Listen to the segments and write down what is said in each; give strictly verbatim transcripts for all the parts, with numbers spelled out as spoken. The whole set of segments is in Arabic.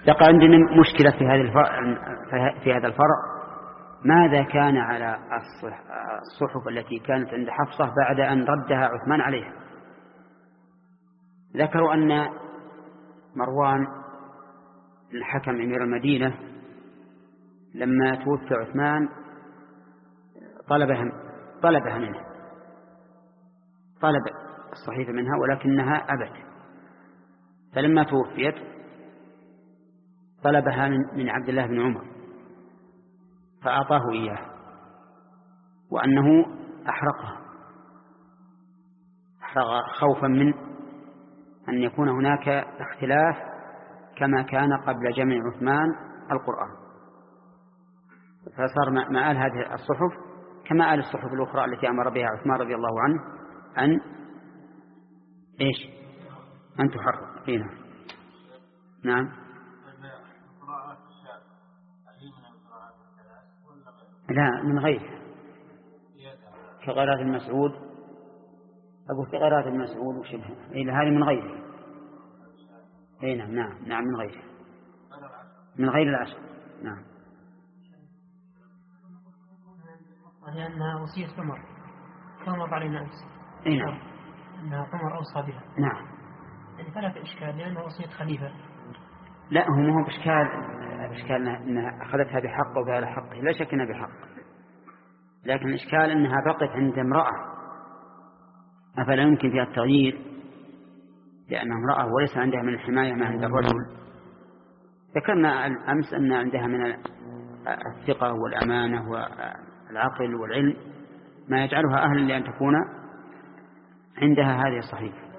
يقع عندنا مشكلة في هذا الفرع في هذا الفرع ماذا كان على الصحف التي كانت عند حفصة بعد أن ردها عثمان عليها؟ ذكروا أن مروان الحكم أمير المدينة لما توفي عثمان طلبها طلبها منه طلب الصحيفة منها ولكنها أبت، فلما توفيت طلبها من عبد الله بن عمر فأعطاه إياه، وأنه أحرقها أحرق خوفا من أن يكون هناك اختلاف كما كان قبل جمع عثمان القرآن، فصار مآل هذه الصحف كمآل الصحف الأخرى التي أمر بها عثمان رضي الله عنه أن إيش أن تحرق فينا. نعم. لا من غير كقراءة المسعود، أقول كقراءة المسعود وشبه إلى هذه من غيره. أي نعم نعم نعم من غيره من غير العشر. نعم. لأنها وصية عمر كما مر علينا أمس. أي نعم أنها عمر أوصى بها. نعم. يعني فلا في إشكال لأنها وصية خليفة. لا هو ما هو بإشكال، بإشكال أنها أخذتها بحق وبها حق، لا شك أنها بحق، لكن الإشكال أنها بقت عند امرأة أفلا يمكن فيها التغيير لأنها امرأة وليس عندها من الحماية ما عند الرجل. ذكرنا أمس أن عندها من الثقة والأمانة والعقل والعلم ما يجعلها أهلا لأن تكون عندها هذه الصحيفة.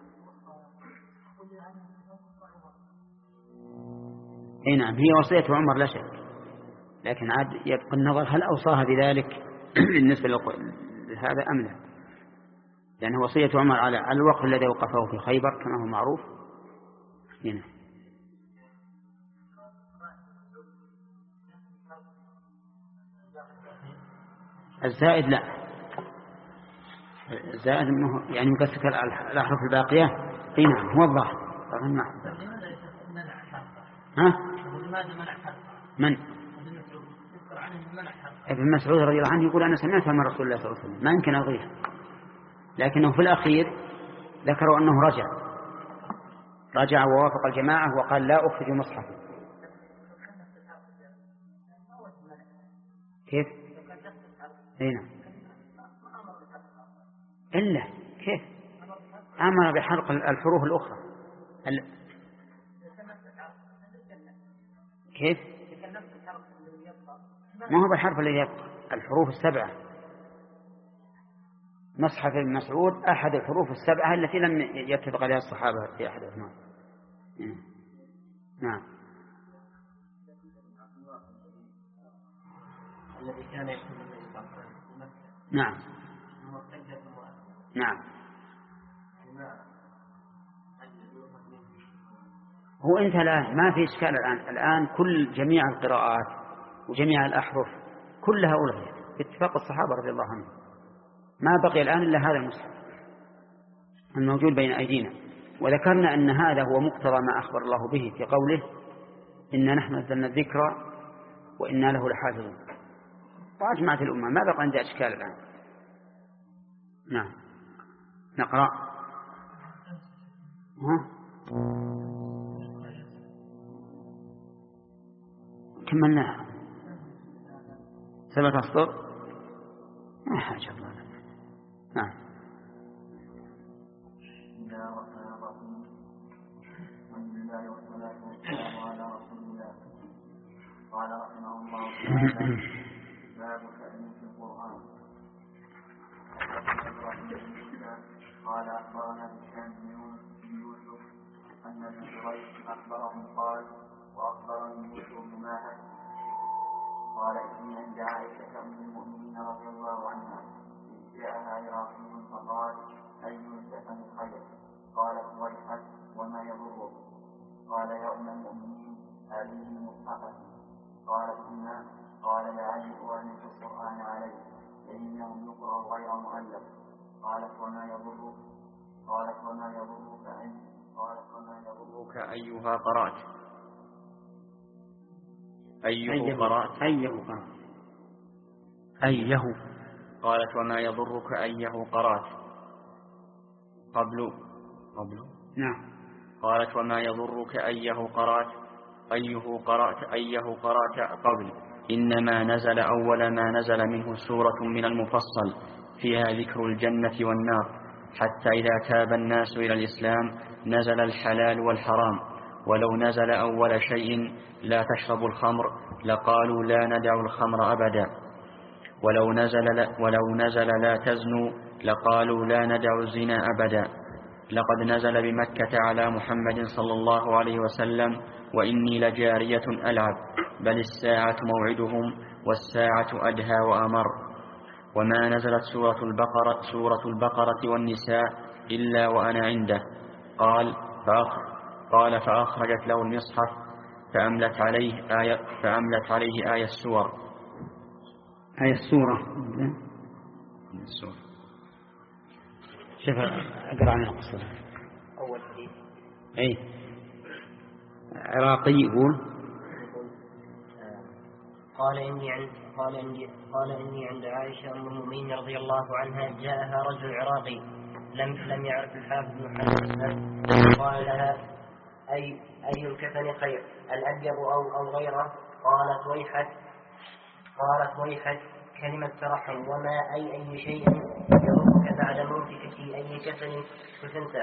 اي نعم هي وصية عمر لا شك، لكن عاد يبقى النظر هل أوصاها بذلك بالنسبة لهذا أم لا، لأنه وصية عمر على الوقت الذي وقفه في خيبر كما هو معروف. هنا الزائد لا، الزائد يعني مكسك الأحرف الباقية. اي نعم هو الظاهر. ها من ابن مسعود رضي الله عنه يقول أنا سمعتها من رسول الله صلى الله عليه وسلم، ما يمكن ألغيها، لكنه في الأخير ذكروا أنه رجع رجع ووافق الجماعة وقال لا أخرج مصحفا. كيف؟ هنا إلا كيف أمر بحرق الحروف الأخرى ال... كيف؟ ما هو بالحرف الذي يبقى الحروف السبعة. مصحف ابن مسعود أحد الحروف السبعة التي لم يتفق عليها الصحابة في أحد أثناء. نعم. الذي كان يكون نعم نعم هو أنت الآن ما في إشكال الآن الآن كل جميع القراءات وجميع الأحرف كلها ألغيت باتفاق الصحابة رضي الله عنهم، ما بقي الآن إلا هذا المصحف الموجود بين أيدينا. وذكرنا أن هذا هو مقتضى ما أخبر الله به في قوله إنا نحن نزلنا الذكر وإنا له لحافظون، وأجمعت الأمة ما بقى عندها إشكال الآن. نعم نقرأ. ها كملناها سبعة أسطر ما حاجة الله. نعم. قال رحمه الله تعالى باب تأليف القرآن. قال أخبرنا هشام بن يوسف أن ابن جريج أخبرهم قال وأخبرني يوسف بن ماهر قال إني عند عائشة أم المؤمنين رضي الله عنها إذ جاءها عراقي فقال أي سكن الخير؟ قالت ويحك وما يضره؟ قال يا أم المؤمنين هذه مصحفة؟ قالت إنا قال لعلي أؤلف القرآن عليه فإنه يقرأ غير مؤلف. قالت وما يضرك؟ قالت وما يضرك أن قالت وما يضرك أيها قرأت؟ أيه قرأت أيه قرأت أيه. قالت وما يضرك أيه قرأت قبل قبل نعم. قالت وما يضرك أيه قرأت أيه قرأت أيه قرأت قبل إنما نزل أول ما نزل منه سورة من المفصل فيها ذكر الجنة والنار حتى إذا تاب الناس إلى الإسلام نزل الحلال والحرام. ولو نزل أول شيء لا تشربوا الخمر لقالوا لا ندع الخمر أبدا. ولو نزل, ولو نزل لا تزنوا لقالوا لا ندع الزنا أبدا. لقد نزل بمكة على محمد صلى الله عليه وسلم وإني لجارية ألعب بل الساعة موعدهم والساعة أدهى وأمر. وما نزلت سورة البقرة, سورة البقرة والنساء إلا وأنا عنده. قال فأخ قال فأخرجت له المصحف فأملت عليه آية, فأملت عليه آية السور آية السورة. السور. شوف أقرأ عن القصة. أول حديث أي عراقي يقول قال إني عند قال إني قال إني عند عائشة أم المؤمنين رضي الله عنها جاءها رجل عراقي لم لم يعرف الحافظ بن حجر قال لها أي أي الكفن خير الأبيض أو أو غيره؟ قالت ويحك قالت ويحك كلمة ترحم وما أي أي شيء يضرك بعد موتك في أي كفن كفنت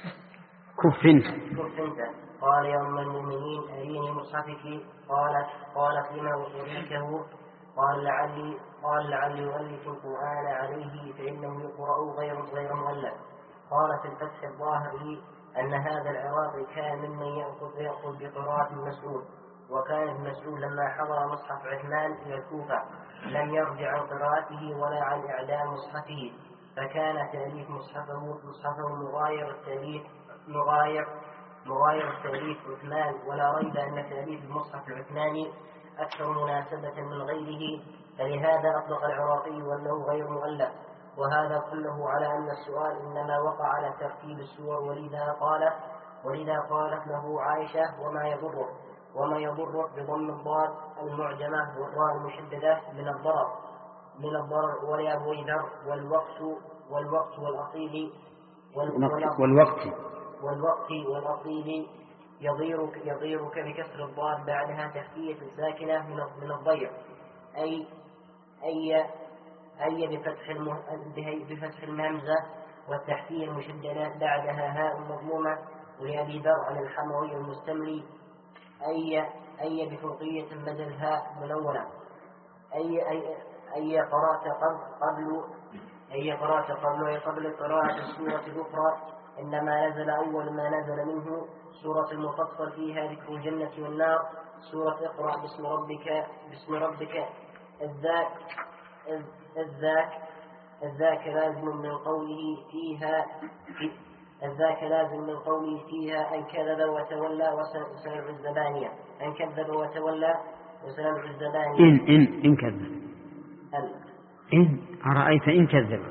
كفنت كفنت قال يا أم المؤمنين أريني مصحفك قالت قالت لما أريكه قال لعلي قال لعلي أؤلف القرآن عليه فإنه يقرأ غير غير مؤلف. قال في الفتح الظاهري أن هذا العراقي كان ممن يأخذ يأخذ بقراءة المسعود وكان ابن مسعود لما حضر مصحف عثمان إلى الكوفة لم يرجع عن قراءته ولا عن إعلام مصحفه فكان تأليف مصحفه مصحفه مغاير التأليف مغاير مغاير التأليف عثمان ولا ريب أن تأليف المصحف العثماني أكثر مناسبة من غيره فلهذا أطلق العراقي وأنه غير مؤلف. وهذا كله على أن السؤال إنما وقع على ترتيب السور ولذا قالت ولذا قالت له عائشة وما يضرك وما يضرك بضم الضاد المعجمة والراء المشددة من الضرر من الضرر ولأبوي ذر والوقت والوقت والأصيل والوقت والوقت والأصيل يضيرك يضيرك بكسر الضاد بعدها تخفية ساكنة من الضير أي أي أي بفتح بفتح المهمزة والتحتية المشددة بعدها هاء مضمومة ولأبي ذر عن الحموي المستملي أي أي بفوقية بدل الهاء منونة أي أي أي قرأت قبل أي قرأت قبل أي قبل قراءة السورة الأخرى إنما نزل أول ما نزل منه سورة المفصل فيها ذكر الجنة والنار سورة اقرأ باسم ربك باسم ربك الذاك الذاك الذاك لازم من قوله فيها في الذاك لازم من قوله فيها أن كذب وتولى وسنع الزبانية أن كذب وتولى وسنع الزبانية إن إن إن كذب أن إن أرأيت إن كذب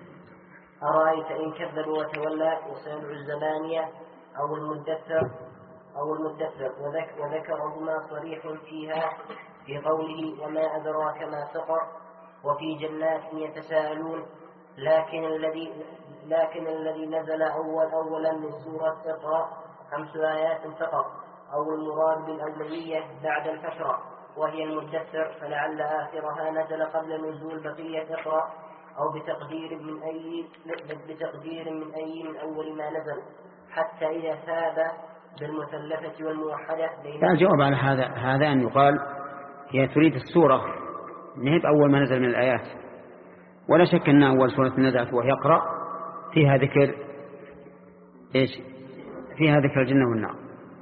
أرأيت إن كذب وتولى وسنع الزبانية أو المدثر أو المدثر وذك وذكرهما صريح فيها في قوله وما أدراك ما سقر وفي جنات يتساءلون لكن الذي لكن الذي نزل أول أولا من سورة اقرأ خمس آيات فقط أو المراد بالأولية بعد الفترة وهي المدثر فلعل آخرها نزل قبل نزول بقية اقرأ أو بتقدير من أي بتقدير من أي من أول ما نزل حتى إذا ثاب بالمثلثة والموحدة بين الجواب على هذا هذا أن يقال هي تريد السورة نهب أول ما نزل من الآيات ولا شك أن أول سورة نزلت وهي يقرأ فيها ذكر إيش فيها ذكر الجنة والنار.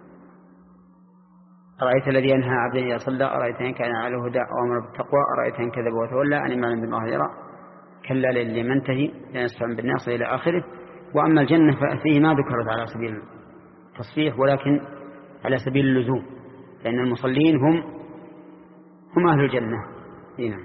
أرأيت الذي ينهى عبدا إذا صلى أرأيت إن كان على هدى وأمر بالتقوى أرأيت إن كذب وتولى أن ما لم بالله يرى كلا للي منتهي لنسفع بالناصر إلى آخره. وأما الجنة ففيه ما ذكرت على سبيل التصريح ولكن على سبيل اللزوم لأن المصلين هم هم أهل الجنة. هنا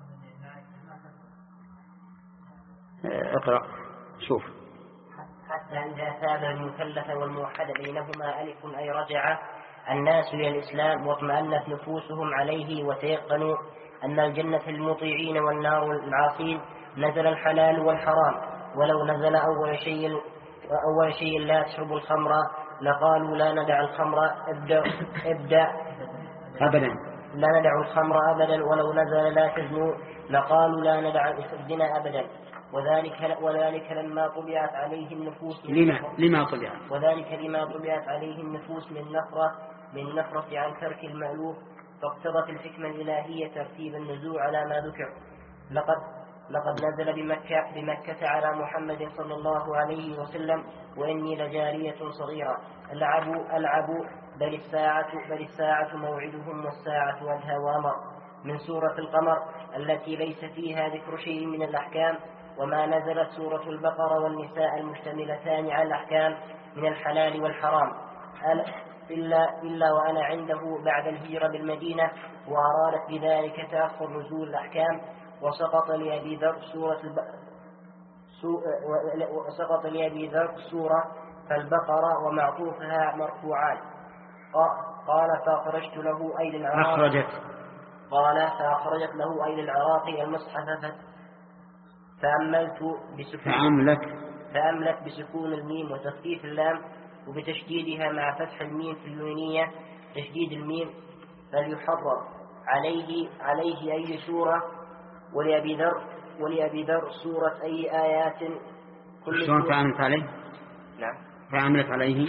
اقرأ شوف فإذا ثاب المكلف والموحد بينهما ألف أي رجع الناس إلى الإسلام واطمأنت نفوسهم عليه وتيقنوا أن الجنة المطيعين والنار العاصين نزل الحلال والحرام، ولو نزل أول شيء أول شيء لا تشربوا الخمر لقالوا لا ندع الخمر ابدأ ابدأ أبدا لا ندع الخمر أبدا، ولو نزل لا تزنوا لقالوا لا ندع الزنا أبدا. وذلك وذلك لما طبعت عليه النفوس لما لما طبعت وذلك لما طبعت عليه النفوس من نفرة من نفرة عن ترك المألوف، فاقتضت الحكمة الإلهية ترتيب النزول على ما ذكر. لقد لقد نزل بمكة بمكة على محمد صلى الله عليه وسلم وإني لجارية صغيرة ألعب ألعب بل الساعة بل الساعة موعدهم والساعة أدهى وأمر، من سورة القمر التي ليس فيها ذكر شيء من الأحكام، وما نزلت سورة البقرة والنساء المشتملتان على الأحكام من الحلال والحرام إلا, إلا وأنا عنده بعد الهجرة بالمدينة، وأرادت بذلك تأخر نزول الأحكام. وسقط لأبي ذر سورة الب... سو... وسقط لأبي ذر سورة فالبقرة ومعطوفها مرفوعان. قال فأخرجت له أي للعراق أخرجت قال فأخرجت له أي للعراق المصحف فأملت بسكون فأملت فأملت بسكون الميم وتخفيف اللام وبتشديدها مع فتح الميم في النونية تشديد الميم فليحرر عليه عليه أي سورة ولأبي ذر ولأبي ذر سورة أي آيات كل شلون فأملت عليه؟ نعم فأملت عليه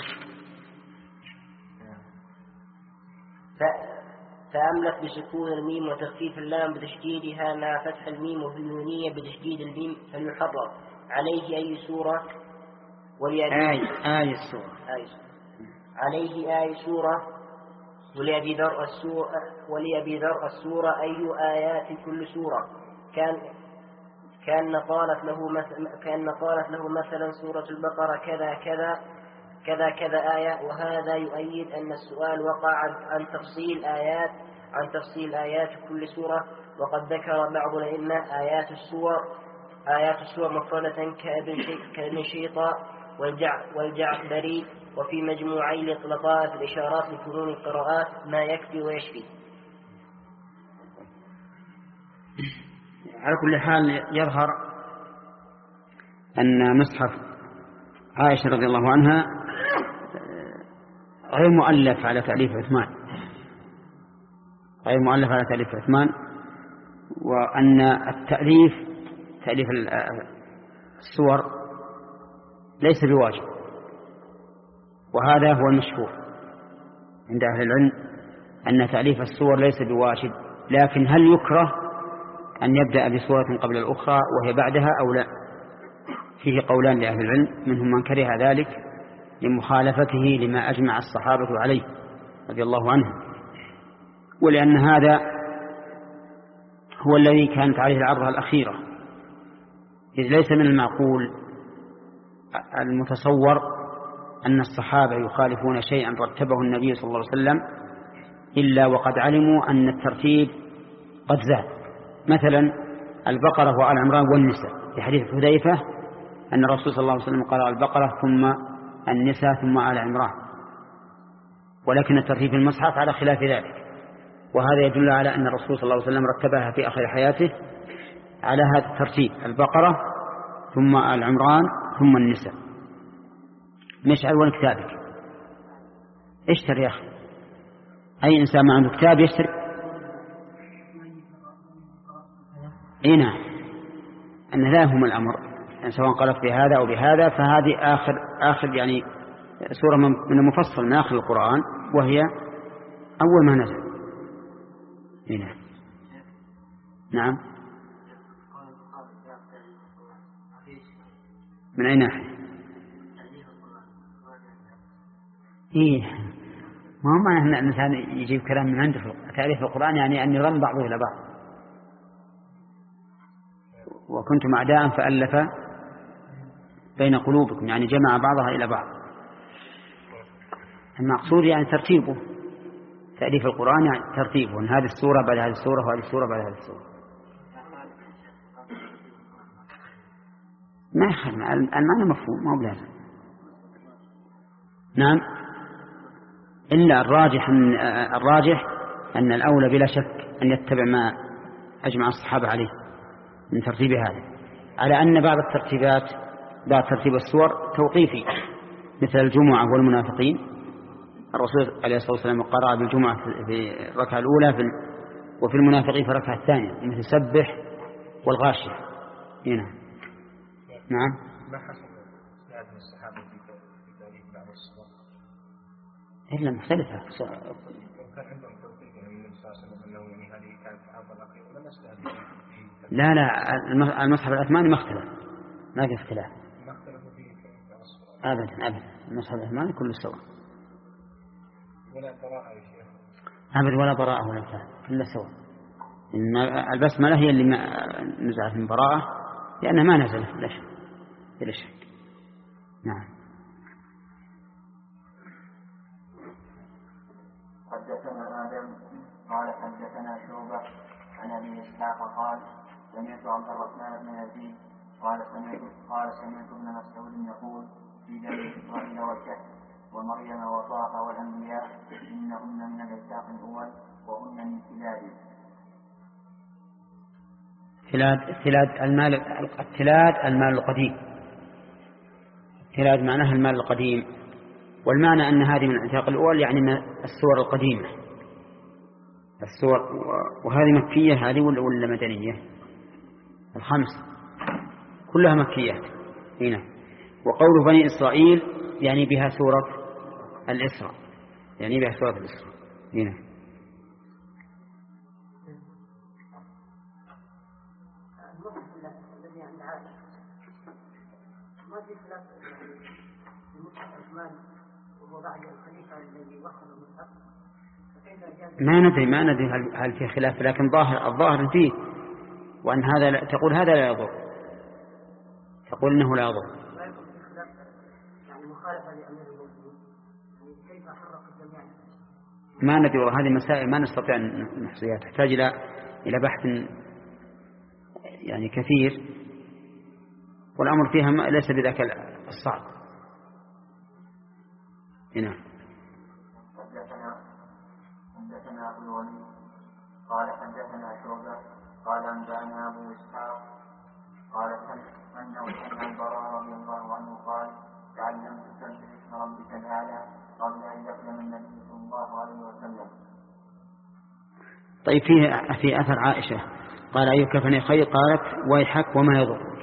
ف... فأملت بسكون الميم وتخفيف اللام بتشديدها مع فتح الميم وفي النونية بتشديد الميم فليحرر عليه أي سورة ولأبي آي آي السورة آي عليه آي سورة ولأبي ذر السورة ولأبي ذر السورة أي آيات كل سورة كان كان قالت له مثلا كان قالت له مثلا سورة البقرة كذا كذا كذا كذا آية. وهذا يؤيد أن السؤال وقع عن تفصيل آيات عن تفصيل آيات كل سورة. وقد ذكر بعض الأئمة آيات السور آيات السور مفردة كابن شيطة والجعفري وفي مجموعي لطائف الإشارات لفنون القراءات ما يكفي ويشفي. على كل حال يظهر أن مصحف عائشة رضي الله عنها غير مؤلف على تأليف عثمان غير مؤلف على تأليف عثمان وأن التأليف تأليف السور ليس بواجب، وهذا هو المشهور عند أهل العلم أن تأليف السور ليس بواجب، لكن هل يكره أن يبدأ بسورة قبل الأخرى وهي بعدها أو لا؟ فيه قولان لأهل العلم، منهم من كره ذلك لمخالفته لما أجمع الصحابة عليه رضي الله عنهم، ولأن هذا هو الذي كانت عليه العرضة الأخيرة، إذ ليس من المعقول المتصور أن الصحابة يخالفون شيئا رتبه النبي صلى الله عليه وسلم إلا وقد علموا أن الترتيب قد زاد. مثلا البقرة وآل عمران والنساء في حديث حذيفة أن الرسول صلى الله عليه وسلم قال البقرة ثم النساء ثم آل عمران، ولكن الترتيب في المصحف على خلاف ذلك، وهذا يدل على أن الرسول صلى الله عليه وسلم رتبها في آخر حياته على هذا الترتيب: البقرة ثم آل عمران ثم النساء. مشعل وين كتابك؟ اشتري يا أخي، أي إنسان ما عنده كتاب يشتري. إيه نعم، أن لا هم الأمر يعني سواء قلت بهذا أو بهذا، فهذه آخر آخر يعني سورة من المفصل من آخر القرآن، وهي أول ما نزل. إيه نعم. نعم، من أي ناحية؟ إيه، ما هو معنى أن الإنسان يجيب كلام من عنده في تأليف القرآن يعني أن يضم بعضه إلى بعض. وكنتم أعداء فألف بين قلوبكم، يعني جمع بعضها إلى بعض. المقصود يعني ترتيبه، تأليف القرآن يعني ترتيبه، أن هذه السورة بعد هذه السورة وهذه السورة بعد هذه السورة. ما يخل المعنى مفهوم، ما هو بلازم. نعم، إلا الراجح أن الراجح أن الأولى بلا شك أن يتبع ما أجمع الصحابة عليه من ترتيب هذا، على أن بعض الترتيبات بعض ترتيب السور توقيفي، مثل الجمعة والمنافقين، الرسول عليه الصلاة والسلام قرأ بالجمعة في الركعة الأولى في وفي المنافقين في الركعة الثانية، مثل سبح والغاشية. هنا نعم. ما حصل اجتهاد من الصحابة في تاريخ بعض الصور؟ إلا مختلفة. وكان عندهم توقيف من النبي صلى الله عليه وسلم أنه يعني هذه كانت أفضل أخير ولا استهدف؟ لا لا، المصحف العثماني ما اختلف، ما في اختلاف. ما اختلفوا فيه أبدا أبدا، المصحف العثماني كله سواء. ولا براءة يا شيخ؟ أبدا ولا براءة ولا بتاع، كله سواء. إن البسملة هي اللي نزعت من براءة لأنها ما نزلت بلا شك بلا شك. نعم. حدثنا آدم قال حدثنا شعبة عن أبي إسحاق قال سمعت عبد الرحمن بن يزيد قال سمعت قال سمعت ابن مسعود يقول في بني إسرائيل والكهف ومريم وطه والأنبياء إنهن من العتاق الأول وهن من كلاب. تلاد تلاد المال التلاد المال القديم. تلاد معناها المال القديم، والمعنى أن هذه من العتاق الأول يعني من السور القديمة. السور وهذه مكية هذه ولا مدنية؟ الخمس كلها مكيات هنا. وقول بني إسرائيل يعني بها سورة الإسراء، يعني بها سورة الإسراء هنا. الذي عند عائشة ما في خلاف في مصحف عثمان وهو بعد الخليفة الذي وصل المصحف، ما ندري ما ندري هل, هل في خلاف، لكن ظاهر الظاهر فيه، وأن هذا لا تقول هذا لا يضر، تقول إنه لا يضر. يعني مخالفة لأمير المؤمنين، يعني كيف حرق الجميع؟ ما ندري، وهذه مسائل ما نستطيع أن نحصيها، تحتاج إلى إلى بحث يعني كثير، والأمر فيها ليس بذاك الصعب. هنا حدثنا حدثنا أبو الوليد قال حدثنا شعبة قال أنبأنا أبو إسحاق قال أنه سمع البراء رضي الله عنه قال تعلمت تسبح اسم ربك الأعلى قبل أن يقدم النبي صلى الله عليه وسلم. طيب، فيه في أثر عائشة قال أي كفني خير، قالت ويحك وما يضر.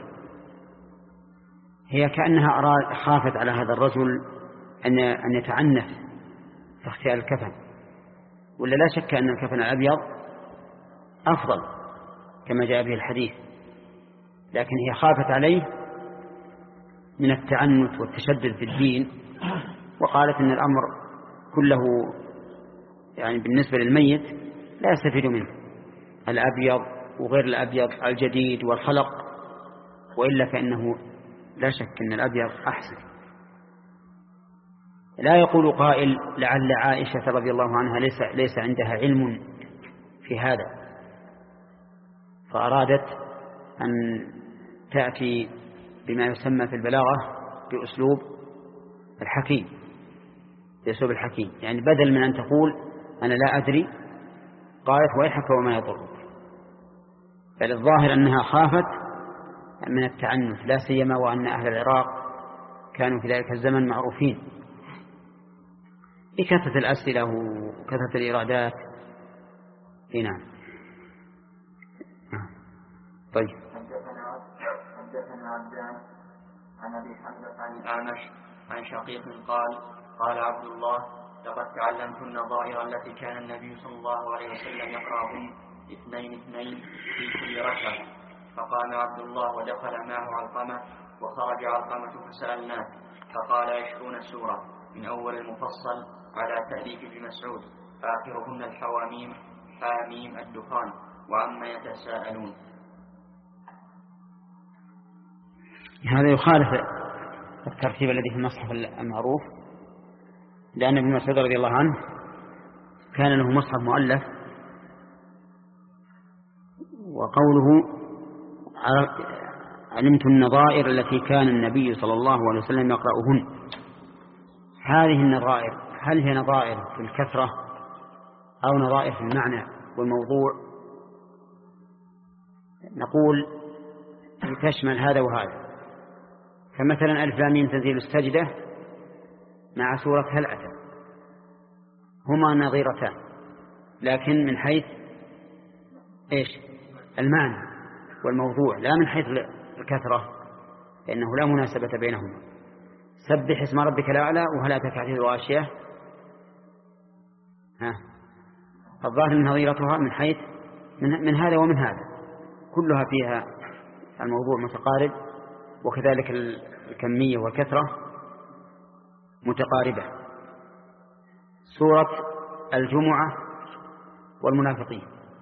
هي كأنها أراد خافت على هذا الرجل أن أن يتعنف في اختيار الكفن، ولا لا شك أن الكفن الأبيض أفضل كما جاء به الحديث، لكن هي خافت عليه من التعنت والتشدد في الدين، وقالت إن الأمر كله يعني بالنسبة للميت لا يستفيد منه الأبيض وغير الأبيض الجديد والخلق، وإلا فإنه لا شك أن الأبيض أحسن. لا يقول قائل لعل عائشة رضي الله عنها ليس, ليس عندها علم في هذا، فأرادت أن تأتي بما يسمى في البلاغة بأسلوب الحكيم، بأسلوب الحكيم، يعني بدل من أن تقول أنا لا أدري قالت ويحك وما يضرك. بل الظاهر أنها خافت من التعنف، لا سيما وأن أهل العراق كانوا في ذلك الزمن معروفين بكثرة الأسئلة وكثرة الإرادات. نعم. طيب. حدثنا حدثنا عبدان عن أبي حمزة عن الأعمش عن شقيق قال قال عبد الله لقد تعلمت النظائر التي كان النبي صلى الله عليه وسلم يقرأهن اثنين اثنين في كل ركعة. فقام عبد الله ودخل معه علقمة، وخرج علقمة فسألناه فقال عشرون سورة من أول المفصل على تأليف ابن مسعود، آخرهن الحواميم حاميم الدخان وعما يتساءلون. هذا يخالف الترتيب الذي في المصحف المعروف، لأن ابن مسعود رضي الله عنه كان له مصحف مؤلف، وقوله علمت النظائر التي كان النبي صلى الله عليه وسلم يقرأهن، هذه النظائر هل هي نظائر في الكثرة أو نظائر في المعنى والموضوع؟ نقول تشمل هذا وهذا. فمثلا ألف لام ميم تنزيل السجدة مع سورة هل أتى هما نظيرتان، لكن من حيث إيش المعنى والموضوع لا من حيث الكثرة، لأنه لا مناسبة بينهما. سبح اسم ربك الأعلى وهل أتاك حديث الغاشية ها الظاهر نظيرتها من حيث من, من هذا ومن هذا، كلها فيها الموضوع متقارب، وكذلك الكمية والكثرة متقاربة. سورة الجمعة والمنافقين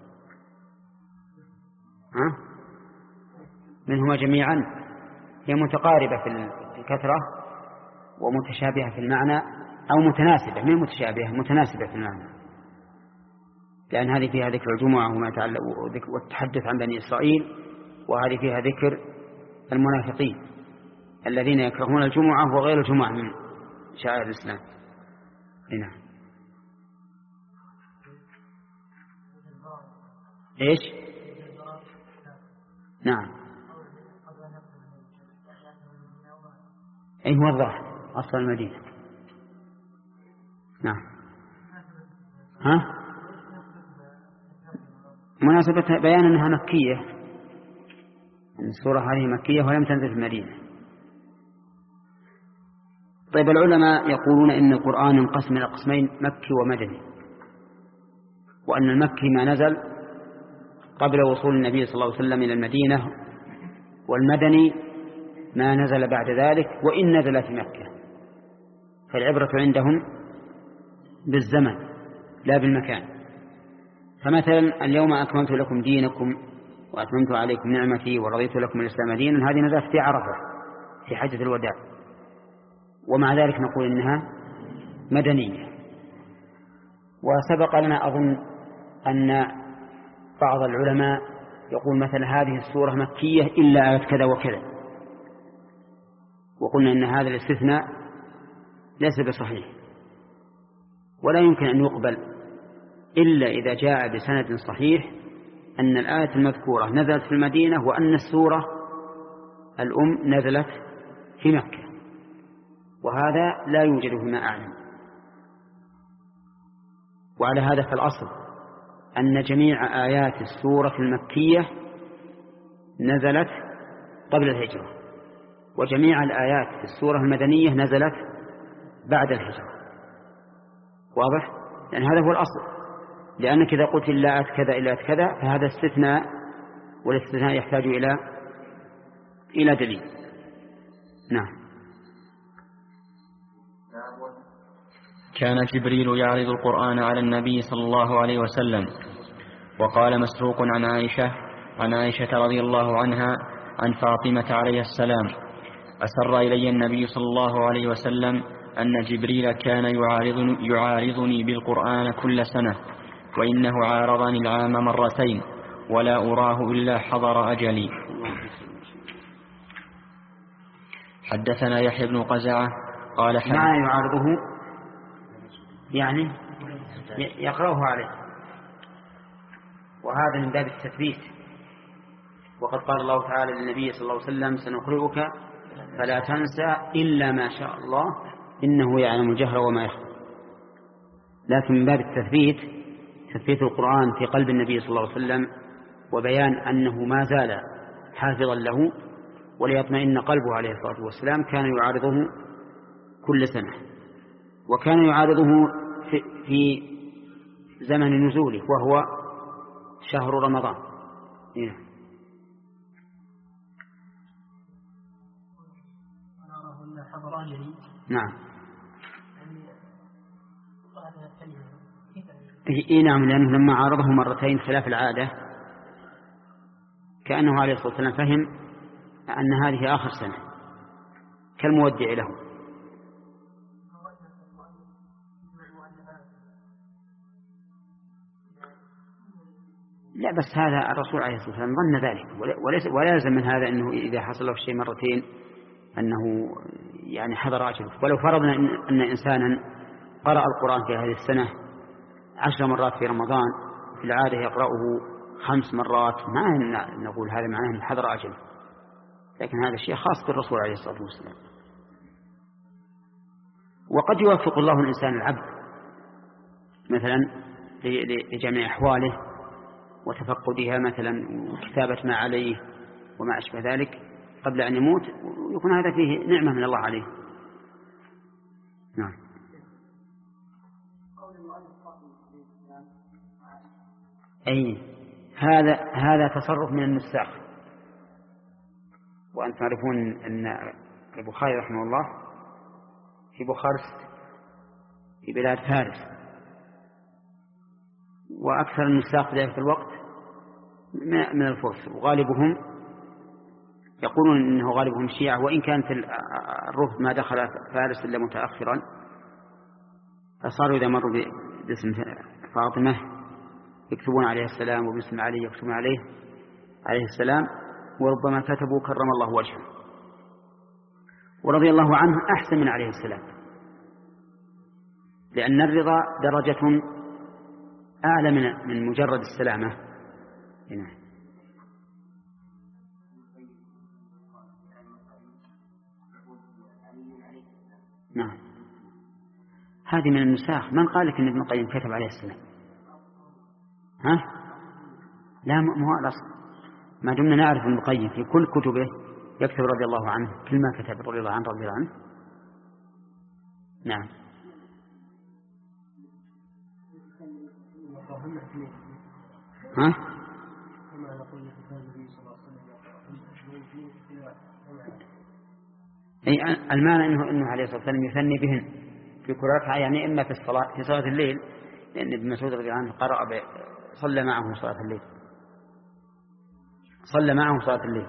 ها منهما جميعا هي متقاربة في الكثرة ومتشابهة في المعنى، أو متناسبة من متشابهة متناسبة في المعنى، لأن هذه فيها ذكر الجمعة وما يتعلق والتحدث عن بني إسرائيل، وهذه فيها ذكر المنافقين الذين يكرهون الجمعة وغير الجمعة من شعائر الإسلام. هنا إيش نعم أي هو الظاهر أصل المدينة. نعم ها مناسبة بيان أنها مكية، السورة هذه مكية ولم تنزل في المدينة. طيب العلماء يقولون إن القرآن ينقسم إلى قسمين مكي ومدني، وأن المكي ما نزل قبل وصول النبي صلى الله عليه وسلم إلى المدينة، والمدني ما نزل بعد ذلك وإن نزل في مكة. فالعبرة عندهم بالزمن لا بالمكان. فمثلا اليوم أكملت لكم دينكم وأتممت عليكم نعمتي ورضيت لكم الإسلام دينا، هذه نزلت في عرفة في حجة الوداع، ومع ذلك نقول إنها مدنية. وسبق لنا أظن أن بعض العلماء يقول مثلا هذه السورة مكية إلا آية كذا وكذا، وقلنا إن هذا الاستثناء ليس بصحيح ولا يمكن أن يقبل إلا إذا جاء بسند صحيح أن الآية المذكورة نزلت في المدينة وأن السورة الأم نزلت في مكة، وهذا لا يوجد فيما أعلم. وعلى هذا فالأصل أن جميع آيات السورة المكية نزلت قبل الهجرة، وجميع الآيات في السورة المدنية نزلت بعد الهجرة. واضح؟ لأن هذا هو الأصل، لأنك إذا قلت إلا آيات كذا إلا آيات كذا فهذا استثناء، والاستثناء يحتاج إلى إلى دليل. نعم. كان جبريل يعرض القرآن على النبي صلى الله عليه وسلم. وقال مسروق عن عائشة عن عائشة رضي الله عنها عن فاطمة عليه السلام: أسر إلي النبي صلى الله عليه وسلم أن جبريل كان يعارضني, يعارضني بالقرآن كل سنة، وإنه عارضني العام مرتين ولا أراه إلا حضر أجلي. حدثنا يحيى بن قزعة قال حدث ما يعارضه يعني يقرأه عليه، وهذا من باب التثبيت. وقد قال الله تعالى للنبي صلى الله عليه وسلم: سنقرئك فلا تنسى إلا ما شاء الله إنه يعلم الجهر وما يخفى. لكن من باب التثبيت تثبيت القرآن في قلب النبي صلى الله عليه وسلم، وبيان أنه ما زال حافظا له وليطمئن قلبه عليه الصلاة والسلام، كان يعارضه كل سنة، وكان يعارضه في, في زمن نزوله وهو شهر رمضان. إيه. نعم. إيه نعم، لأنه لما عارضه مرتين خلاف العادة كأنه عليه الصلاة والسلام فهم أن هذه آخر سنة كالمودع له. لا بس هذا الرسول عليه الصلاة والسلام ظن ذلك، ولا يلزم من هذا أنه إذا حصل له شيء مرتين أنه يعني حضر أجله. ولو فرضنا أن إنسانا قرأ القرآن في هذه السنة عشر مرات في رمضان، في العادة يقرأه خمس مرات، ما نقول هذا معناه أن حضر أجله، لكن هذا الشيء خاص بالرسول عليه الصلاة والسلام. وقد يوفق الله الإنسان العبد مثلا لجميع أحواله وتفقدها مثلا وكتابة ما عليه وما أشبه ذلك قبل أن يموت، ويكون هذا فيه نعمة من الله عليه. نعم. أي هذا هذا تصرف من النساخ. وأنتم تعرفون أن البخاري رحمه الله في بخارست في بلاد فارس، وأكثر النساخ في ذلك الوقت من الفرس، وغالبهم يقولون أنه غالبهم شيعة، وإن كانت الرفض ما دخل فارس إلا متأخرا، فصاروا إذا مروا باسم فاطمة يكتبون عليه السلام، وباسم علي يكتبون عليه عليه السلام، وربما كتبوا كرم الله وجهه ورضي الله عنه أحسن من عليه السلام، لأن الرضا درجة أعلى من من مجرد السلامة. هنا. نعم. هذه من النساخ. من قال لك أن ابن القيم كتب عليه السلام؟ ها؟ لا، مو هو الأصل. ما دمنا نعرف ابن القيم في كل كتبه يكتب رضي الله عنه، كل ما كتب رضي الله عنه رضي الله عنه. نعم. ها؟ أي المعنى إنه إنه عليه الصلاة والسلام يثني بهن في كل ركعة، يعني إما في الصلاة في صلاة الليل، لأن ابن مسعود رضي الله عنه قرأ صلى معه صلاة الليل صلى معه صلاة الليل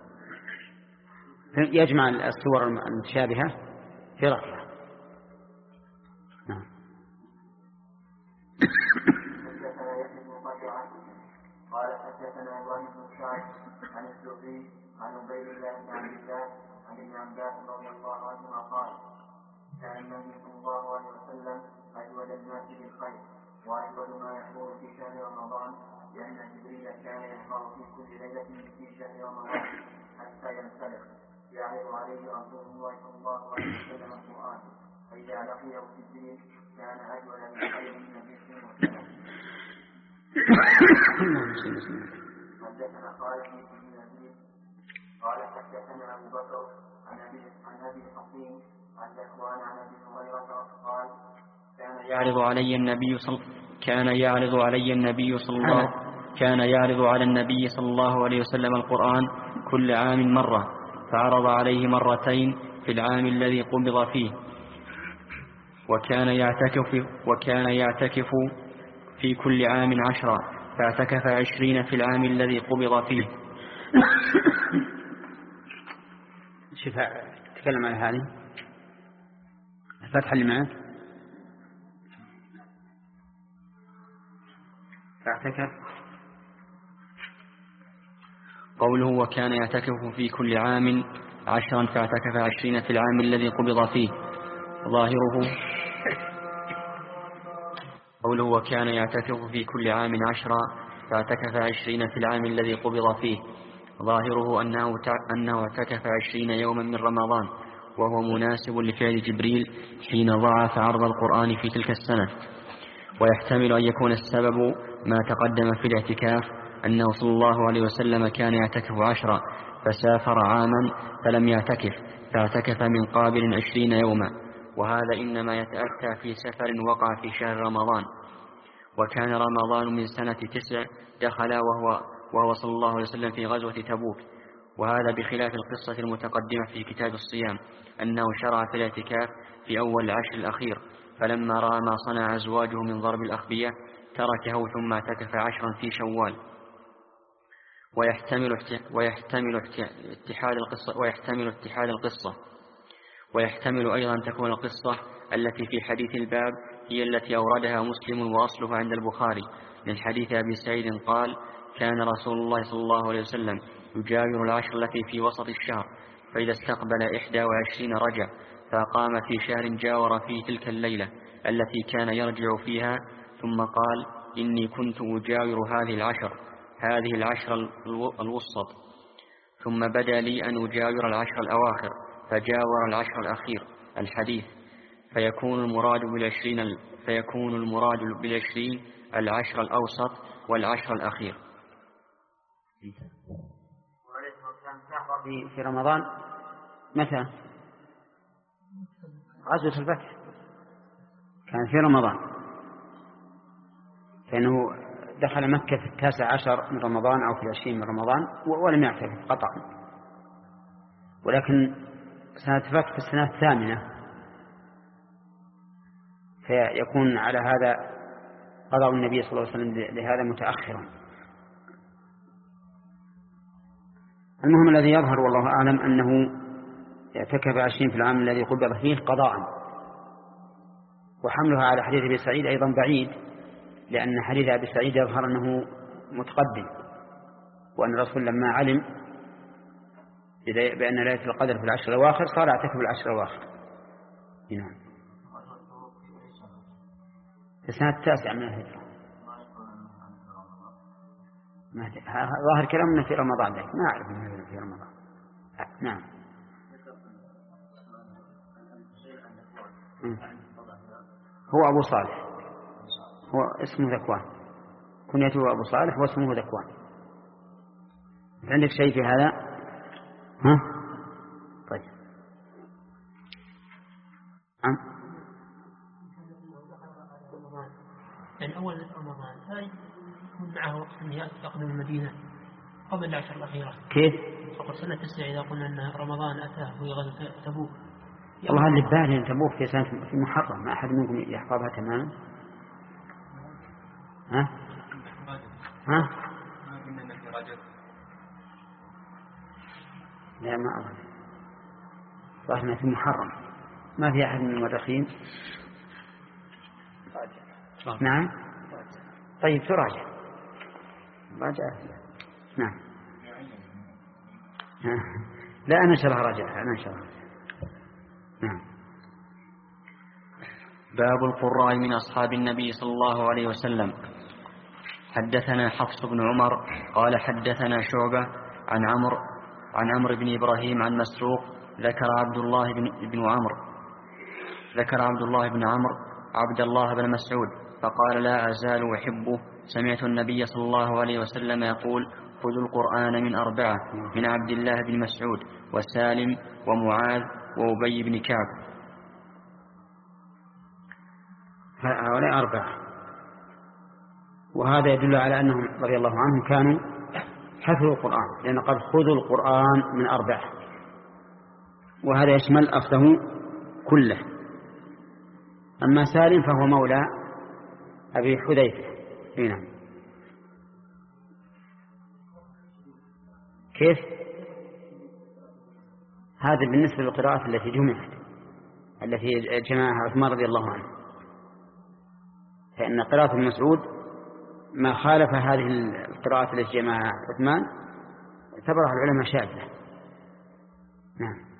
يجمع السور المتشابهة في ركعة. نعم. قال حدثنا ابراهيم بن سعد عن الزهري عن عبيد الله بن عبد الله عن ابن عباس رضي الله عنهما قال: كان النبي صلى الله عليه وسلم اجود الناس بالخير واجود ما يحضر في شهر رمضان، لان جبريل كان يحضر في كل ليله في شهر رمضان حتى ينسلخ، يعرض عليه رسول الله صلى الله عليه وسلم القران، فاذا لقيه جبريل كان اجود بالخير من الجسم والسلام. حدثنا خالد بن يزيد قال حدثنا ابو بكر عن ابي عن ابي حصين عن ذكوان عن ابي هريره قال: كان يعرض علي النبي صلى كان يعرض علي النبي صلى الله كان يعرض على النبي صلى الله عليه وسلم القرآن كل عام مرة، فعرض عليه مرتين في العام الذي قبض فيه، وكان يعتكف وكان يعتكف في كل عام عشرة، فاعتكف عشرين في العام الذي قبض فيه. شوف تكلم عن هذه الفتحة اللي معك. فاعتكف قوله وكان يعتكف في كل عام عشرا فاعتكف عشرين في العام الذي قبض فيه، ظاهره قوله وكان يعتكف في كل عام عشرا فاعتكف عشرين في العام الذي قبض فيه، ظاهره أنه أنه اعتكف عشرين يوما من رمضان، وهو مناسب لفعل جبريل حين ضعف عرض القرآن في تلك السنة. ويحتمل أن يكون السبب ما تقدم في الاعتكاف، أنه صلى الله عليه وسلم كان يعتكف عشرا فسافر عاما فلم يعتكف، فاعتكف من قابل عشرين يوما، وهذا إنما يتأتى في سفر وقع في شهر رمضان. وكان رمضان من سنة تسع دخل وهو, وهو صلى الله عليه وسلم في غزوة تبوك، وهذا بخلاف القصة المتقدمة في كتاب الصيام، أنه شرع في الاعتكاف في أول العشر الأخير، فلما رأى ما صنع أزواجه من ضرب الأخبية تركه ثم اعتكف عشرا في شوال. ويحتمل ويحتمل اتحاد القصة ويحتمل اتحاد القصة ويحتمل أيضا أن تكون القصة التي في حديث الباب هي التي أوردها مسلم وأصلها عند البخاري من حديث أبي سعيد قال: كان رسول الله صلى الله عليه وسلم يجاور العشر التي في وسط الشهر، فإذا استقبل إحدى وعشرين رجع، فأقام في شهر جاور فيه تلك الليلة التي كان يرجع فيها، ثم قال: إني كنت أجاور هذه العشر هذه العشر الوسط، ثم بدا لي أن أجاور العشر الأواخر، فجاور العشر الأخير. الحديث. فيكون المراد بالعشرين فيكون المراد بالعشرين العشر الأوسط والعشر الأخير. في في رمضان متى؟ غزوة الفتح كان في رمضان، فإنه دخل مكة في التاسع عشر من رمضان أو في العشرين من رمضان ولم يعترف قطعا، ولكن سنة فتح في السنة الثامنة، فيكون على هذا قضاء النبي صلى الله عليه وسلم لهذا متأخرا. المهم الذي يظهر والله أعلم أنه اعتكف عشرين في العام الذي قبض فيه قضاء، وحملها على حديث أبي سعيد أيضا بعيد، لأن حديث أبي سعيد يظهر أنه متقدم، وأن الرسول لما علم بأن ليلة القدر في العشر الأواخر صار اعتكف العشر الأواخر. نعم. في السنة التاسعة من الهجرة. ظاهر كلامنا في رمضان، لكن ما أعرف أنه في رمضان. نعم. هو أبو صالح، هو اسمه ذكوان، كنيته أبو صالح واسمه ذكوان. عندك شيء في هذا؟ ها؟ طيب. نعم. يعني أول رمضان هاي يكون معه وقت النهاية تقدم المدينة قبل العشر الأخيرة. كيف؟ فقط سنة تسعة إذا قلنا أن رمضان أتاه في غزوة تبوك. والله اللي ببالي أن تبوك في سنة في محرم، ما أحد منكم يحفظها تماما. ها؟ ها؟ لا ما أظن، صحنا في محرم، ما في أحد من المؤرخين. نعم. طيب تراجع راجع. نعم. لا أنا شرح راجع أنا شرح. نعم. باب القراء من أصحاب النبي صلى الله عليه وسلم. حدثنا حفص بن عمر قال حدثنا شعبة عن عمرو عن عمرو بن إبراهيم عن مسروق ذكر عبد الله بن, بن عمرو ذكر عبد الله بن عمرو عبد الله بن مسعود فقال: لا أزال أحبه. سمعت النبي صلى الله عليه وسلم يقول: خذوا القرآن من أربعة، من عبد الله بن مسعود وسالم ومعاذ وأبي بن كعب. هؤلاء أربعة، وهذا يدل على أنهم رضي الله عنهم كانوا حفظوا القرآن، لأن قد خذوا القرآن من أربعة، وهذا يشمل أخذه كله. أما سالم فهو مولى أبي حذيفة. نعم. كيف؟ هذا بالنسبة للقراءات التي جمعت، التي جمعها عثمان رضي الله عنه، فإن قراءة ابن مسعود ما خالف هذه القراءات التي جمعها عثمان اعتبرها العلماء شاذة. نعم.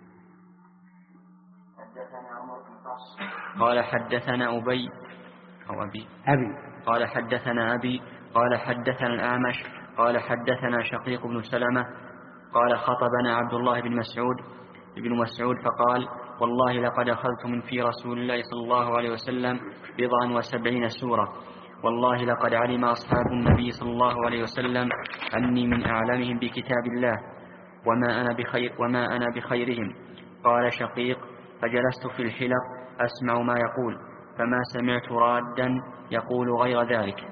قال حدثنا أبي أو أبي أبي قال حدثنا أبي قال حدثنا الأعمش قال حدثنا شقيق بن سلمة قال خطبنا عبد الله بن مسعود ابن مسعود فقال: والله لقد أخذت من في رسول الله صلى الله عليه وسلم بضعا وسبعين سورة، والله لقد علم أصحاب النبي صلى الله عليه وسلم أني من أعلمهم بكتاب الله، وما أنا بخير وما أنا بخيرهم. قال شقيق: فجلست في الحلق أسمع ما يقول، فما سمعت رادا يقول غير ذلك.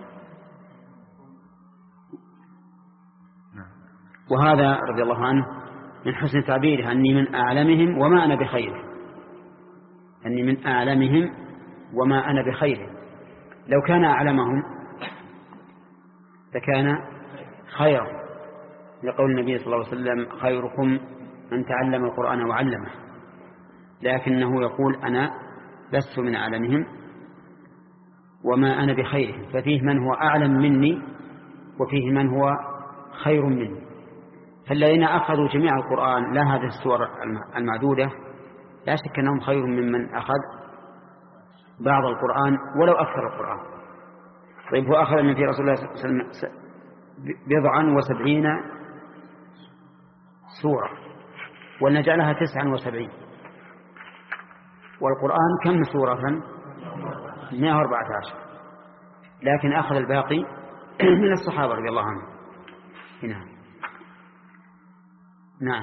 وهذا رضي الله عنه من حسن تعبيره: أني من أعلمهم وما أنا بخير، أني من أعلمهم وما أنا بخير. لو كان أعلمهم لكان خيرا، لقول النبي صلى الله عليه وسلم: خيركم من تعلم القرآن وعلمه. لكنه يقول: أنا لست من أعلمهم وما أنا بخيرهم، ففيه من هو أعلم مني وفيه من هو خير مني. فالذين أخذوا جميع القرآن لا هذه السور المعدودة لا شك أنهم خير ممن أخذ بعض القرآن ولو أكثر القرآن. طيب هو أخذ من في رسول الله صلى الله عليه وسلم بضعا وسبعين سورة ونجعلها تسعا وسبعين، والقرآن كم سورة؟ مئة وأربعة عشر، لكن أخذ الباقي من الصحابة رضي الله عنهم. نعم نعم.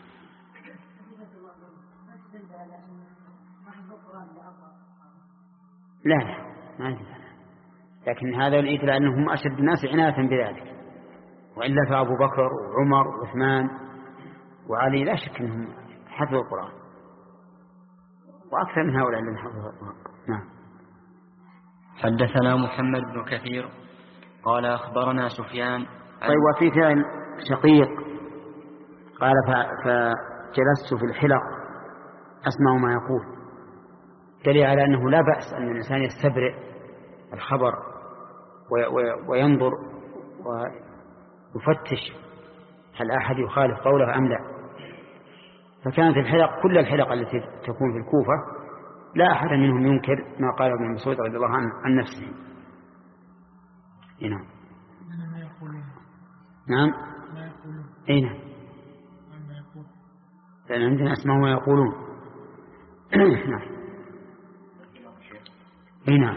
لا ما يدل، لكن هذا يدل أنهم أشد الناس عناية بذلك، وإلا فأبو بكر وعمر وعثمان وعلي لا شك أنهم حفظوا القرآن، وأكثر من هؤلاء الذين حفظوا القرآن. نعم. حدثنا محمد بن كثير قال أخبرنا سفيان. طيب وفي فعل شقيق قال فجلست في الحلق أسمع ما يقول، دليل على أنه لا بأس أن الإنسان يستبرئ الخبر وينظر ويفتش هل أحد يخالف قوله أم لا. فكانت الحلق كل الحلق التي تكون في الكوفة لا أحد منهم ينكر ما قاله ابن مسعود رضي الله عنه عن نفسه. نعم نعم أين لأن عندنا أسمعوا ويقولون. نعم أي نعم.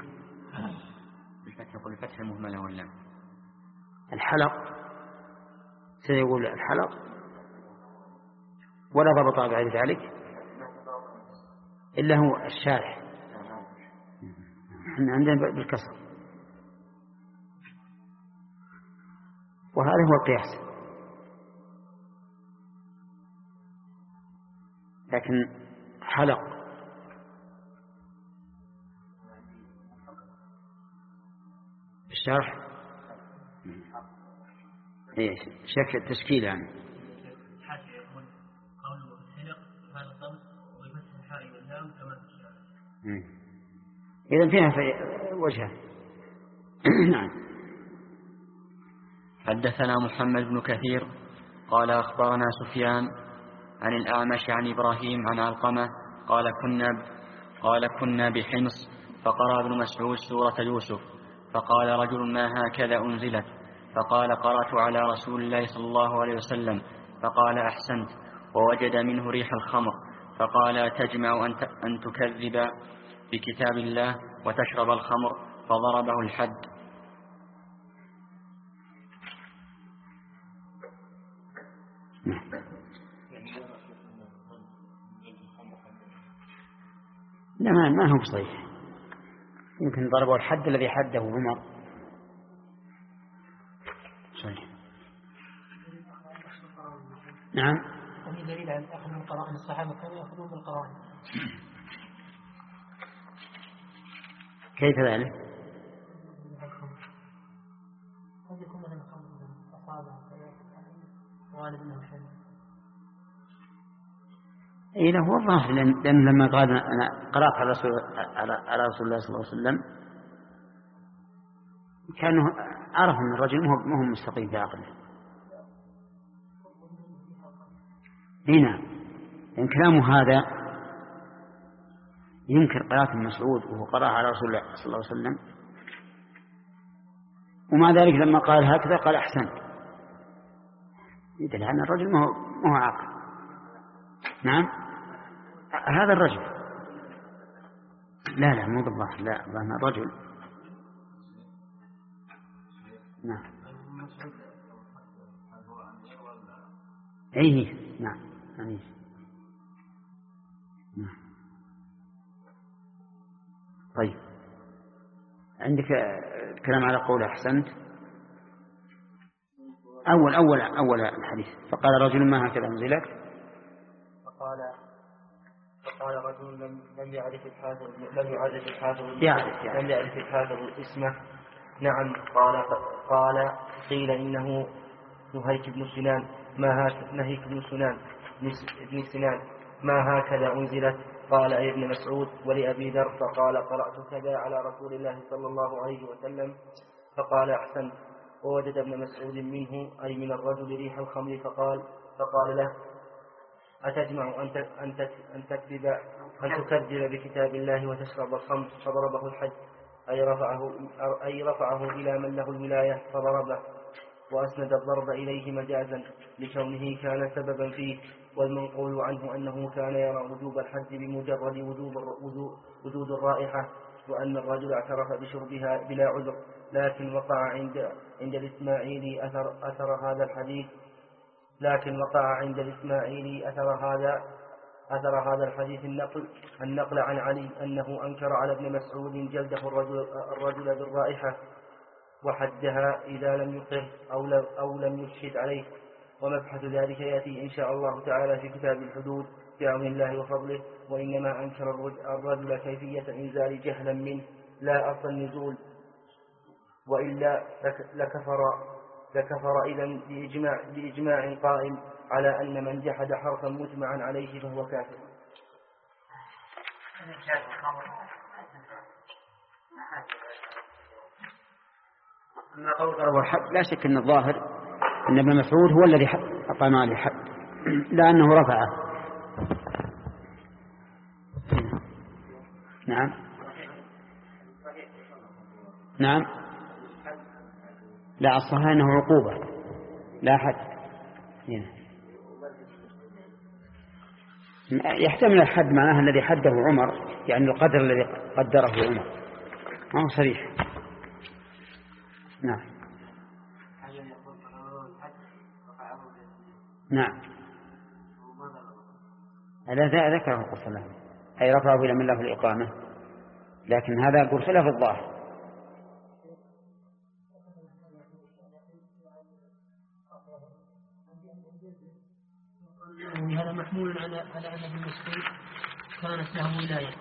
يقول الفتح المهملة ولا الحلق سيقول الحلق ولا ضبط غير ذلك إلا هو الشارح. احنا عندنا بالكسر، وهذا هو القياس. لكن حلق الشرح ايش شكل التشكيل يعني. إذن فيها في وجهه. نعم. حدثنا محمد بن كثير قال أخبرنا سفيان عن الأعمش عن إبراهيم عن علقمة قال كنا قال كنا بحمص فقرأ ابن مسعود سورة يوسف فقال رجل ما هكذا أنزلت؟ فقال قرأت على رسول الله صلى الله عليه وسلم. فقال أحسنت، ووجد منه ريح الخمر. فقال تجمع أن تكذب بكتاب الله وتشرب الخمر؟ فضربه الحد. لا ما هو بصحيح، يمكن ضربه الحد الذي حده عمر. صحيح. نعم. وفي دليل على أخذ من القرآن، الصحابة كانوا يأخذون بالقرآن. كيف ذلك؟ قد يكون مثلا خمر أصابع والد منه شيء. إيه له هو الظاهر، لأن لما قال أنا قرأت على رسول على رسول الله صلى الله عليه وسلم كانه عرف أن الرجل ما هو مستقيم في عقله. هنا لأن كلامه هذا ينكر قراءة مسعود وهو قرأ على رسول الله صلى الله عليه وسلم، ومع ذلك لما قال هكذا قال أحسنت، يدل أن الرجل ما هو عاقل. نعم هذا الرجل لا لا مو بالله، لا ظن الرجل. نعم أيه نعم أيه. نعم. طيب عندك كلام على قول أحسنت. أول أول أول الحديث فقال رجل ما هكذا أنزلت؟ فقال فقال رجل لم لم يعرف الحافظ لم يعرف الحافظ يعرف يعني. لم يعرف الحافظ اسمه. نعم. قال قال قيل إنه نهيك بن سنان. ما هكذا نهيك بن سنان بن سنان ما هكذا أنزلت؟ قال أي ابن مسعود ولأبي ذر. فقال قرأت كذا على رسول الله صلى الله عليه وسلم. فقال أحسنت. ووجد ابن مسعود منه أي من الرجل ريح الخمر فقال فقال له أتجمع أن تكذب أن تكذب بكتاب الله وتشرب الخمر؟ فضربه الحج أي رفعه, أي رفعه إلى من له الولاية فضربه، وأسند الضرب إليه مجازا لكونه كان سببا فيه، والمنقول عنه أنه كان يرى وجوب الحد بمجرد وجود الرائحة، وأن الرجل اعترف بشربها بلا عذر، لكن وقع عند عند الإسماعيلي أثر, أثر هذا الحديث لكن وقع عند الإسماعيلي أثر هذا أثر هذا الحديث النقل النقل عن علي أنه أنكر على ابن مسعود جلده الرجل, الرجل بالرائحة وحدها إذا لم يقر أو, أو لم يشهد عليه. ومبحث ذلك يأتي إن شاء الله تعالى في كتاب الحدود بعون الله وفضله. وإنما أنكر الرجل كيفية إنزال جهلا منه لا أصل النزول، وإلا لكفر لكفر إذن بإجماع, بإجماع قائم على أن من جحد حرفا مجمعا عليه فهو كافر. أما قول ضرب الحد لا شك أن الظاهر أن ابن مسعود هو الذي أقام عليه الحد، لا أنه رفعه. نعم نعم لا، الصحيح أنه عقوبة لا حد. يحتمل الحد معناها الذي حده عمر، يعني القدر الذي قدره عمر، ما هو صريح. نعم نعم هذا ذكره الرسول صلى الله عليه وسلم، أي رفعه إلى من له الإقامة، لكن هذا يقول خلاف الظاهر. هذا محمول على على أن ابن مسعود كانت له ولاية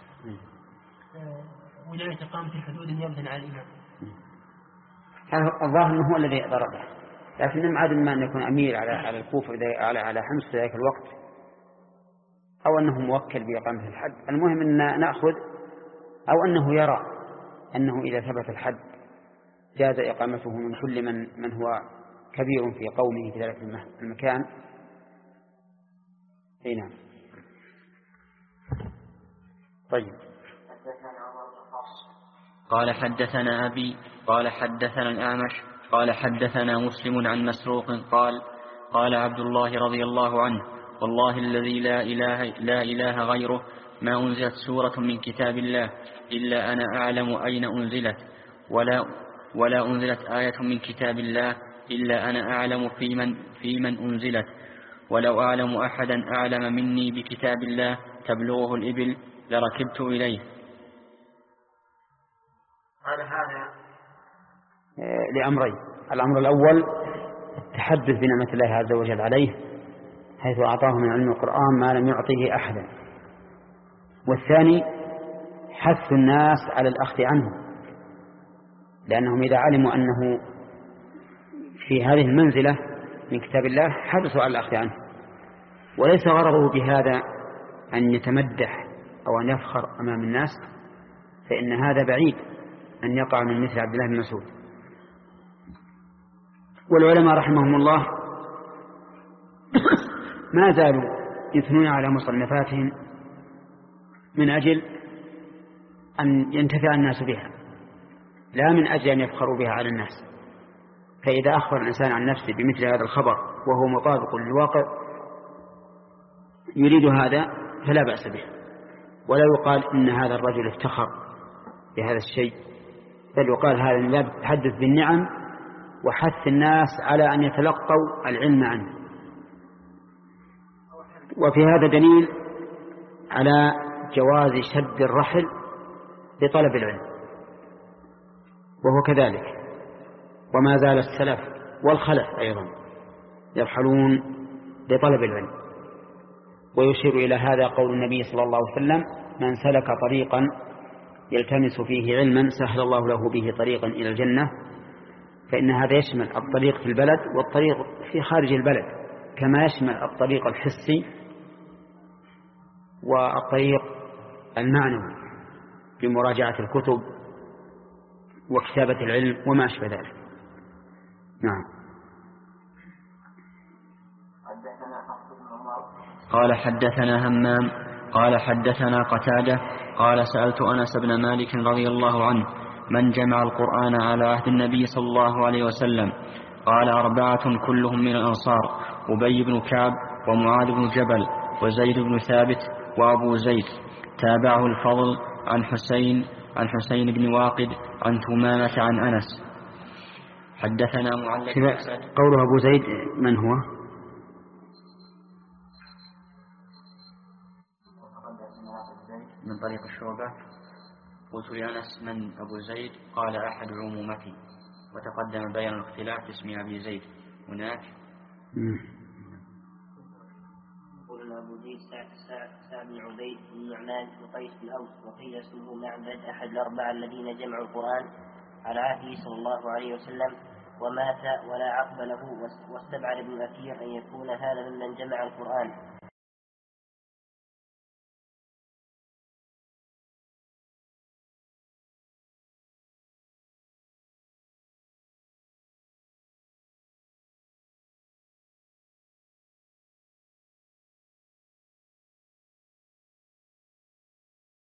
ولاية إقامة الحدود نيابة عن الإمام. الظاهر أنه هو الذي ضربه، لكن من عدم ما أن يكون أمير على على الكوفة على على حمص في ذلك الوقت، أو أنه موكل بإقامة الحد. المهم أن نأخذ أو أنه يرى أنه إذا ثبت الحد جاز إقامته من كل من من هو كبير في قومه في ذلك المكان. أي نعم. طيب. قال حدثنا أبي قال حدثنا الأعمش قال حدثنا مسلم عن مسروق قال قال عبد الله رضي الله عنه والله الذي لا إله, لا إله غيره ما أنزلت سورة من كتاب الله إلا أنا أعلم أين أنزلت ولا, ولا أنزلت آية من كتاب الله إلا أنا أعلم في من, في من أنزلت ولو أعلم أحدا أعلم مني بكتاب الله تبلغه الإبل لركبت إليه. قال هذا لأمرين: الأمر الأول التحدث بنعمة الله عز وجل عليه حيث أعطاه من علم القرآن ما لم يعطيه أحدا، والثاني حث الناس على الأخذ عنه، لأنهم إذا علموا أنه في هذه المنزلة من كتاب الله حرصوا على الأخذ عنه. وليس غرضه بهذا أن يتمدح أو أن يفخر أمام الناس، فإن هذا بعيد أن يقع من مثل عبد الله بن مسعود. والعلماء رحمهم الله ما زالوا يثنون على مصنفاتهم من أجل أن ينتفع الناس بها، لا من أجل أن يفخروا بها على الناس. فإذا أخبر الإنسان عن نفسه بمثل هذا الخبر وهو مطابق للواقع يريد هذا فلا بأس به، ولا يقال إن هذا الرجل افتخر بهذا الشيء، بل يقال هذا من باب التحدث بالنعم وحث الناس على أن يتلقوا العلم عنه. وفي هذا دليل على جواز شد الرحل لطلب العلم، وهو كذلك. وما زال السلف والخلف أيضا يرحلون لطلب العلم. ويشير إلى هذا قول النبي صلى الله عليه وسلم: من سلك طريقا يلتمس فيه علما سهل الله له به طريقا إلى الجنة. فإن هذا يشمل الطريق في البلد والطريق في خارج البلد، كما يشمل الطريق الحسي والطريق المعنوي بمراجعة الكتب وكتابة العلم وما أشبه ذلك. نعم. حدثنا حفص بن عمر قال حدثنا همام قال حدثنا قتادة قال سألت أنس بن مالك رضي الله عنه من جمع القرآن على عهد النبي صلى الله عليه وسلم؟ قال أربعة كلهم من الأنصار: أبي بن كعب ومعاذ بن جبل وزيد بن ثابت وأبو زيد. تابعه الفضل عن حسين عن حسين بن واقد عن ثمامة عن أنس. حدثنا معلق قوله أبو زيد من هو؟ من طريق الشعبة. قلت لأنس من أبو زيد؟ قال أحد عمومتي. وتقدم بيان الاختلاف اسم أبي زيد هناك. يقول أبو زيد سعد بن عبيد بن نعمان بن قيس بن أوس، وقيل اسمه معبد أحد الأربعة الذين جمعوا القرآن على عهده صلى الله عليه وسلم ومات ولا عقب له، واستبعد ابن أثير أن يكون هذا ممن جمع القرآن